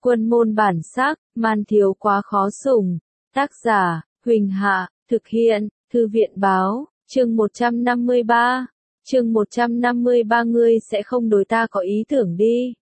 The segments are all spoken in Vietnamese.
Quân môn bản sắc, man thiếu quá khó sủng. Tác giả, Huỳnh Hạ, thực hiện, Thư viện báo, chương 153. Chương 153 ngươi sẽ không đối ta có ý tưởng đi.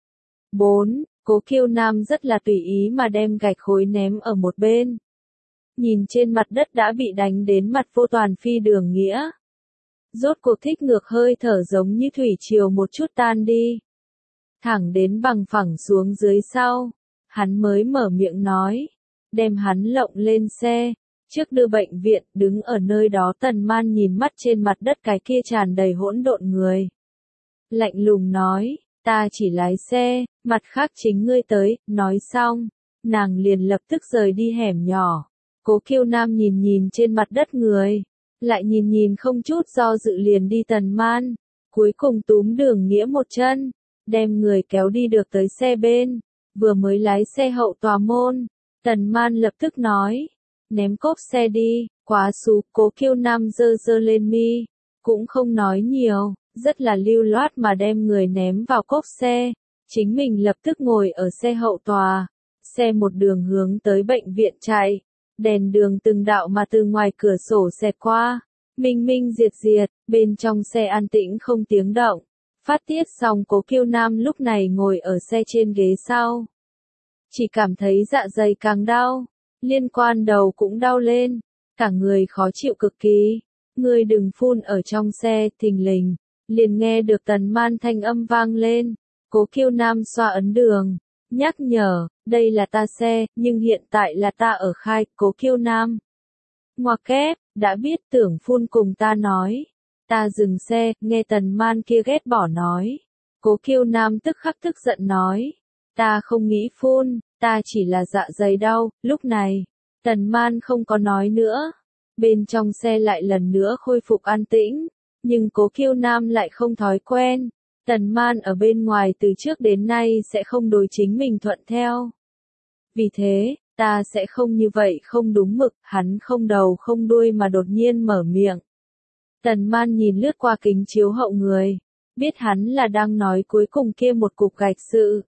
4. Cố Kiêu Nam rất là tùy ý mà đem gạch khối ném ở một bên. Nhìn trên mặt đất đã bị đánh đến mặt vô toàn phi Đường Nghĩa. Rốt cuộc thích ngược hơi thở giống như thủy triều một chút tan đi. Thẳng đến bằng phẳng xuống dưới sau, hắn mới mở miệng nói, đem hắn lộng lên xe, trước đưa bệnh viện. Đứng ở nơi đó Tần Man nhìn mắt trên mặt đất cái kia tràn đầy hỗn độn người. Lạnh lùng nói, ta chỉ lái xe, mặt khác chính ngươi tới. Nói xong, nàng liền lập tức rời đi hẻm nhỏ. Cố Kiêu Nam nhìn trên mặt đất người, lại nhìn không chút do dự liền đi Tần Man, cuối cùng túm Đường Nghĩa một chân, đem người kéo đi được tới xe bên, vừa mới lái xe hậu tòa môn, Tần Man lập tức nói, ném cốp xe đi, quá xú. Cố Kiêu Nam giơ lên mi, cũng không nói nhiều, rất là lưu loát mà đem người ném vào cốp xe, chính mình lập tức ngồi ở xe hậu tòa, xe một đường hướng tới bệnh viện chạy, đèn đường từng đạo mà từ ngoài cửa sổ xẹt qua, minh minh diệt, bên trong xe an tĩnh không tiếng động. Phát tiết xong Cố Kiêu Nam lúc này ngồi ở xe trên ghế sau. Chỉ cảm thấy dạ dày càng đau, liên quan đầu cũng đau lên, cả người khó chịu cực kỳ. Ngươi đừng phun ở trong xe. Thình lình, liền nghe được Tần Man thanh âm vang lên. Cố Kiêu Nam xoa ấn đường, nhắc nhở, đây là ta xe, nhưng hiện tại là ta ở khai. Cố Kiêu Nam, ngoặc kép, đã biết tưởng phun cùng ta nói. Ta dừng xe. Nghe Tần Man kia ghét bỏ nói. Cố Kiêu Nam tức khắc tức giận nói, ta không nghĩ phun, ta chỉ là dạ dày đau. Lúc này, Tần Man không có nói nữa. Bên trong xe lại lần nữa khôi phục an tĩnh, nhưng Cố Kiêu Nam lại không thói quen. Tần Man ở bên ngoài từ trước đến nay sẽ không đối chính mình thuận theo. Vì thế, ta sẽ không như vậy không đúng mực. Hắn không đầu không đuôi mà đột nhiên mở miệng. Tần Man nhìn lướt qua kính chiếu hậu người, biết hắn là đang nói cuối cùng kia một cục gạch sự.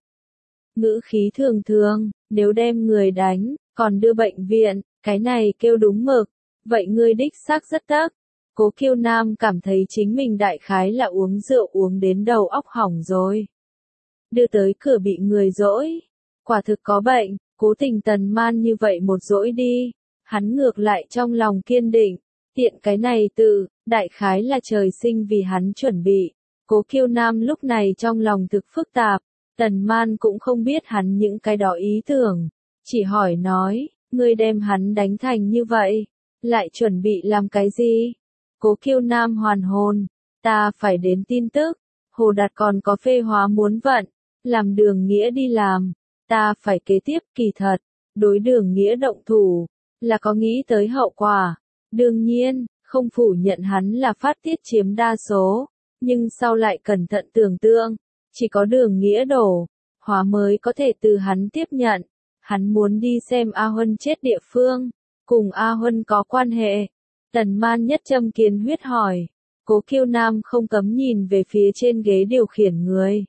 Ngữ khí thường, nếu đem người đánh, còn đưa bệnh viện, cái này kêu đúng mực, vậy ngươi đích xác rất tức. Cố Kiêu Nam cảm thấy chính mình đại khái là uống rượu uống đến đầu óc hỏng rồi. Đưa tới cửa bị người dỗi, quả thực có bệnh. Cố tình Tần Man như vậy một dỗi đi, hắn ngược lại trong lòng kiên định, tiện cái này tự, đại khái là trời sinh vì hắn chuẩn bị. Cố Kiêu Nam lúc này trong lòng thực phức tạp, Tần Man cũng không biết hắn những cái đó ý tưởng, chỉ hỏi nói, ngươi đem hắn đánh thành như vậy, lại chuẩn bị làm cái gì? Cố Kiêu Nam hoàn hồn, ta phải đến tin tức, Hồ Đạt còn có phê hóa muốn vận, làm Đường Nghĩa đi làm, ta phải kế tiếp. Kỳ thật, đối Đường Nghĩa động thủ, là có nghĩ tới hậu quả, đương nhiên, không phủ nhận hắn là phát tiết chiếm đa số, nhưng sau lại cẩn thận tưởng tượng, chỉ có Đường Nghĩa đổ hóa mới có thể từ hắn tiếp nhận. Hắn muốn đi xem A Huân chết địa phương, cùng A Huân có quan hệ. Tần Man nhất châm kiến huyết hỏi. Cố Kiêu Nam không cấm nhìn về phía trên ghế điều khiển người.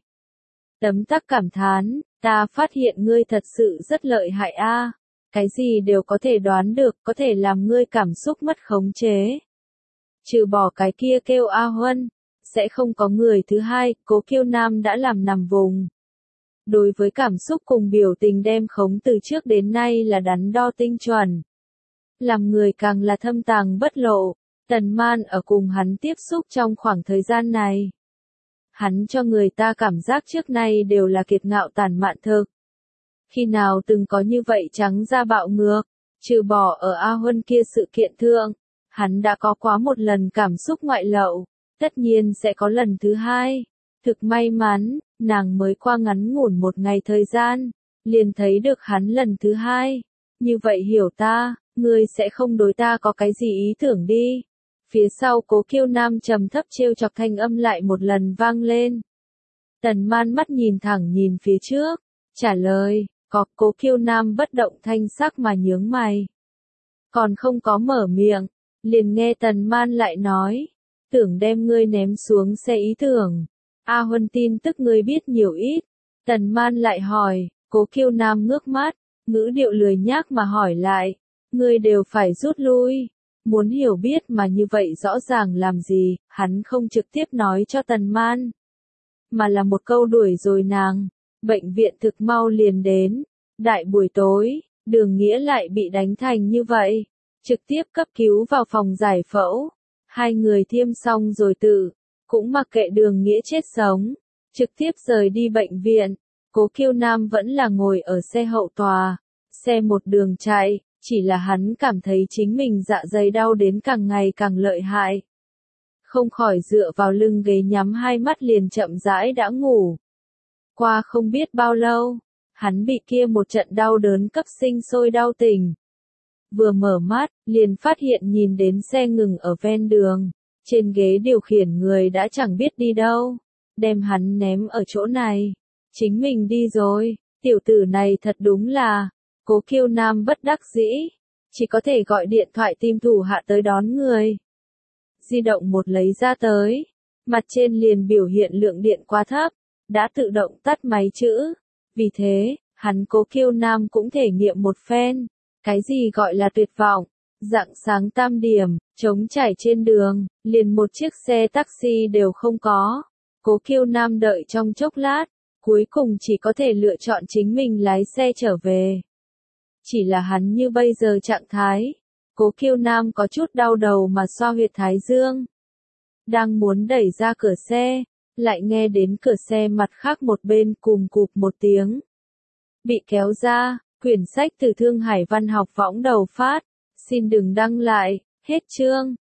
Tấm tắc cảm thán, ta phát hiện ngươi thật sự rất lợi hại a, cái gì đều có thể đoán được, có thể làm ngươi cảm xúc mất khống chế. Trừ bỏ cái kia kêu A Huân, sẽ không có người thứ hai. Cố Kiêu Nam đã làm nằm vùng. Đối với cảm xúc cùng biểu tình đem khống từ trước đến nay là đắn đo tinh chuẩn. Làm người càng là thâm tàng bất lộ. Tần Man ở cùng hắn tiếp xúc trong khoảng thời gian này, hắn cho người ta cảm giác trước nay đều là kiệt ngạo tàn mạn thực. Khi nào từng có như vậy trắng ra bạo ngược, trừ bỏ ở A Huân kia sự kiện thượng, hắn đã có quá một lần cảm xúc ngoại lậu, tất nhiên sẽ có lần thứ hai. Thực may mắn, nàng mới qua ngắn ngủn một ngày thời gian, liền thấy được hắn lần thứ hai. Như vậy hiểu ta, ngươi sẽ không đối ta có cái gì ý tưởng đi. Phía sau Cố Kiêu Nam trầm thấp trêu chọc thanh âm lại một lần vang lên. Tần Man mắt nhìn thẳng nhìn phía trước, trả lời, có. Cố Kiêu Nam bất động thanh sắc mà nhướng mày. Còn không có mở miệng, liền nghe Tần Man lại nói, tưởng đem ngươi ném xuống xe ý tưởng. A Huân tin tức ngươi biết nhiều ít. Tần Man lại hỏi, Cố Kiêu Nam ngước mắt, ngữ điệu lười nhác mà hỏi lại, ngươi đều phải rút lui. Muốn hiểu biết mà như vậy rõ ràng làm gì, hắn không trực tiếp nói cho Tần Man, mà là một câu đuổi rồi nàng. Bệnh viện thực mau liền đến, đại buổi tối, Đường Nghĩa lại bị đánh thành như vậy, trực tiếp cấp cứu vào phòng giải phẫu. Hai người tiêm xong rồi cũng mặc kệ Đường Nghĩa chết sống, trực tiếp rời đi bệnh viện. Cố Kiêu Nam vẫn là ngồi ở xe hậu tòa, xe một đường chạy, chỉ là hắn cảm thấy chính mình dạ dày đau đến càng ngày càng lợi hại. Không khỏi dựa vào lưng ghế nhắm hai mắt liền chậm rãi đã ngủ. Qua không biết bao lâu, hắn bị kia một trận đau đớn cấp sinh sôi đau tỉnh. Vừa mở mắt, liền phát hiện nhìn đến xe ngừng ở ven đường, trên ghế điều khiển người đã chẳng biết đi đâu, đem hắn ném ở chỗ này. Chính mình đi rồi, tiểu tử này thật đúng là, Cố Kiêu Nam bất đắc dĩ, chỉ có thể gọi điện thoại tìm thủ hạ tới đón người. Di động một lấy ra tới, mặt trên liền biểu hiện lượng điện quá thấp, đã tự động tắt máy chữ. Vì thế, hắn Cố Kiêu Nam cũng thể nghiệm một phen, cái gì gọi là tuyệt vọng. Rạng sáng 8 điểm, trống trải trên đường, liền một chiếc xe taxi đều không có. Cố Kiêu Nam đợi trong chốc lát, cuối cùng chỉ có thể lựa chọn chính mình lái xe trở về. Chỉ là hắn như bây giờ trạng thái, Cố Kiêu Nam có chút đau đầu mà xoa huyệt thái dương. Đang muốn đẩy ra cửa xe, lại nghe đến cửa xe mặt khác một bên cùm cụp một tiếng. Bị kéo ra, quyển sách từ Thương Hải Văn học võng đầu phát, xin đừng đăng lại, hết chương.